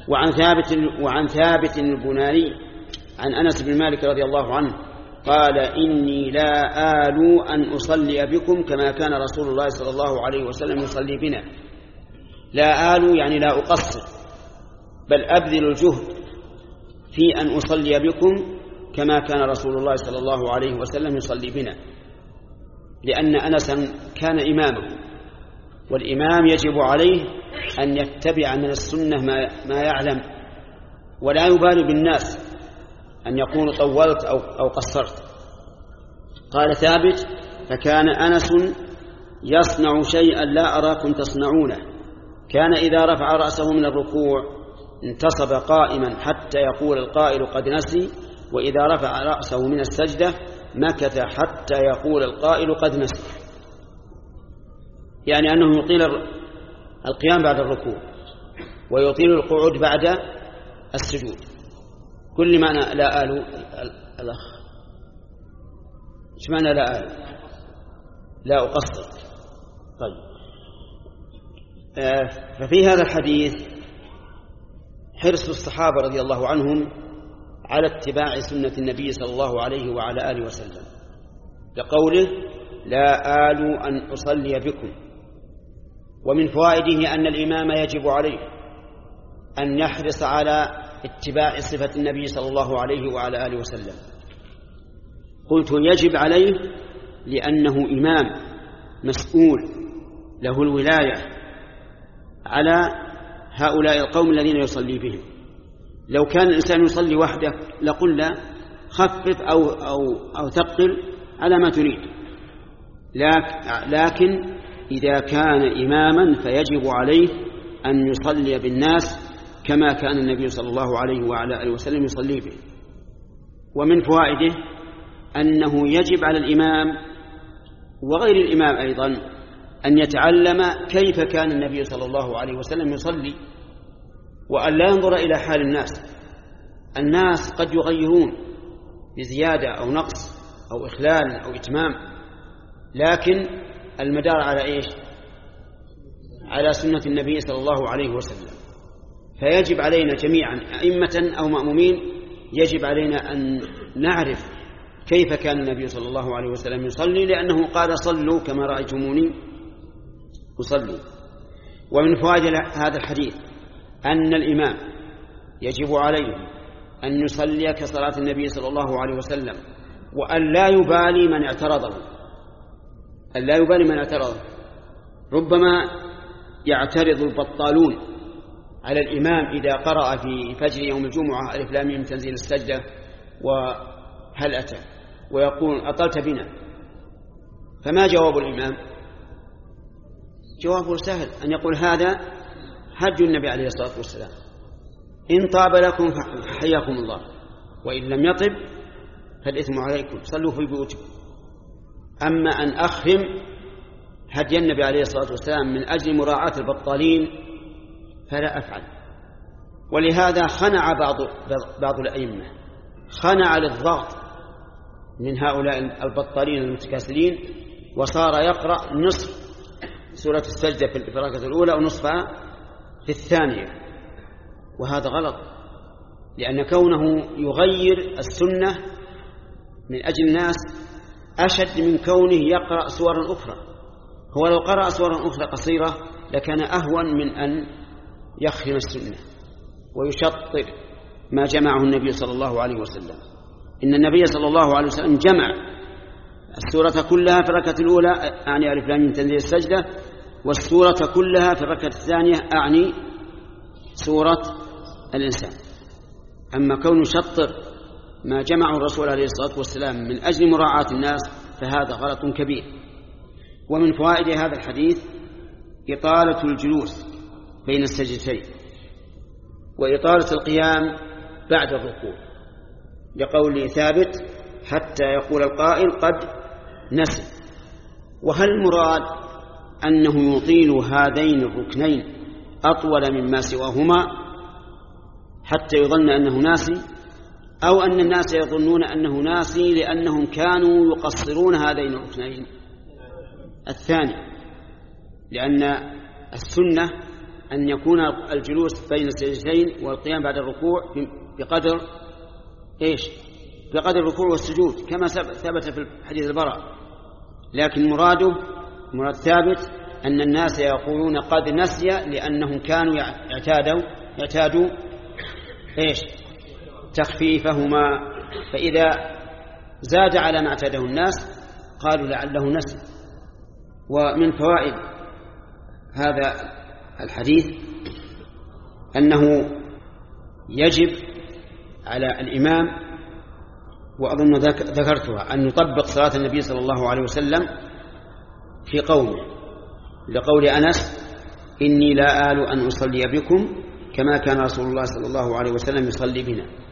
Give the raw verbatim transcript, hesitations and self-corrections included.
وعن ثابت وعن ثابت البناني عن أنس بن مالك رضي الله عنه قال إني لا آل أن أصلي بكم كما كان رسول الله صلى الله عليه وسلم يصلي بنا. لا آل يعني لا أقصر، بل أبذل الجهد في أن أصلي بكم كما كان رسول الله صلى الله عليه وسلم يصلي بنا، لأن أنسا كان إماما، والإمام يجب عليه أن يتبع من السنة ما يعلم، ولا يبالي بالناس أن يقول طولت أو, أو قصرت. قال ثابت: فكان أنس يصنع شيئا لا أراكم تصنعونه، كان إذا رفع رأسه من الركوع انتصب قائما حتى يقول القائل قد نسي، وإذا رفع رأسه من السجدة مكث حتى يقول القائل قد نسي، يعني أنه يطيل القيام بعد الركوع ويطيل القعود بعد السجود. كل معنى لا آل الأخ ايش معنى لا آل؟ لا أقصر. طيب، آه ففي هذا الحديث حرص الصحابة رضي الله عنهم على اتباع سنة النبي صلى الله عليه وعلى آله وسلم، لقوله: لا آل أن أصلي بكم. ومن فوائده أن الإمام يجب عليه أن يحرص على اتباع صفة النبي صلى الله عليه وعلى آله وسلم. قلت يجب عليه لأنه إمام مسؤول له الولاية على هؤلاء القوم الذين يصلي بهم. لو كان الإنسان يصلي وحده لقلنا خفف أو, أو, أو ثقل على ما تريد، لكن إذا كان إماما فيجب عليه أن يصلي بالناس كما كان النبي صلى الله عليه وعلى آله وسلم يصلي به. ومن فوائده أنه يجب على الإمام وغير الإمام أيضا أن يتعلم كيف كان النبي صلى الله عليه وسلم يصلي، وأن لا ينظر إلى حال الناس. الناس قد يغيرون بزيادة أو نقص أو إخلال أو إتمام، لكن المدار على إيش؟ على سنة النبي صلى الله عليه وسلم. فيجب علينا جميعا أئمة أو مأمومين يجب علينا أن نعرف كيف كان النبي صلى الله عليه وسلم يصلي، لأنه قال: صلوا كما رأيتموني أصلي. ومن فوائد هذا الحديث أن الإمام يجب عليه أن يصلي كصلاة النبي صلى الله عليه وسلم، وأن لا يبالي من اعترضه، أن لا يبالي من اعترضه. ربما يعترض البطالون على الإمام إذا قرأ في فجر يوم الجمعة ألف لام ميم تنزيل السجدة وهل أتى، ويقول: أطلت بنا. فما جواب الإمام؟ جوابه سهل، أن يقول: هذا هدي النبي عليه الصلاة والسلام، إن طاب لكم فحياكم الله، وإن لم يطب فالإثم عليكم، صلوا في بيوتكم. أما أن أخرم هدي النبي عليه الصلاة والسلام من أجل مراعاة البطالين فلا أفعل. ولهذا خنع بعض بعض الأئمة، خنع للضغط من هؤلاء البطالين المتكاسلين، وصار يقرأ نصف سورة السجدة في الركعة الأولى ونصفها في الثانية، وهذا غلط، لأن كونه يغير السنة من أجل الناس أشد من كونه يقرأ سورا أخرى. هو لو قرأ سورا أخرى قصيرة لكان أهون من أن يخرم السنة ويشطر ما جمعه النبي صلى الله عليه وسلم. إن النبي صلى الله عليه وسلم جمع السورة كلها في الركعة الأولى، أعني ألف لام ميم تنزيل السجدة، والسورة كلها في الركعة الثانية، أعني سورة الإنسان. أما كون يشطر ما جمعه الرسول عليه الصلاة والسلام من أجل مراعاة الناس فهذا غلط كبير. ومن فوائد هذا الحديث إطالة الجلوس بين السجدتين، وإطالة القيام بعد الركوع، لقول ثابت: حتى يقول القائل قد نسي. وهل المراد أنه يطيل هذين الركنين أطول مما سواهما حتى يظن أنه ناسي، أو أن الناس يظنون أنه ناسي لأنهم كانوا يقصرون هذين الركنين؟ الثاني، لأن السنة أن يكون الجلوس بين السجدتين والقيام بعد الركوع بقدر إيش؟ بقدر الركوع والسجود كما ثبت في حديث البراء، لكن مراده مراد ثابت أن الناس يقولون قد نسي لأنهم كانوا يعتادوا يعتادوا إيش؟ تخفيفهما، فإذا زاد على ما اعتاده الناس قالوا لعله نسي. ومن فوائد هذا الحديث أنه يجب على الإمام، وأظن ذكرتها، أن يطبق صلاة النبي صلى الله عليه وسلم في قومه، لقول أنس إني لا آل أن أصلي بكم كما كان رسول الله صلى الله عليه وسلم يصلي بنا.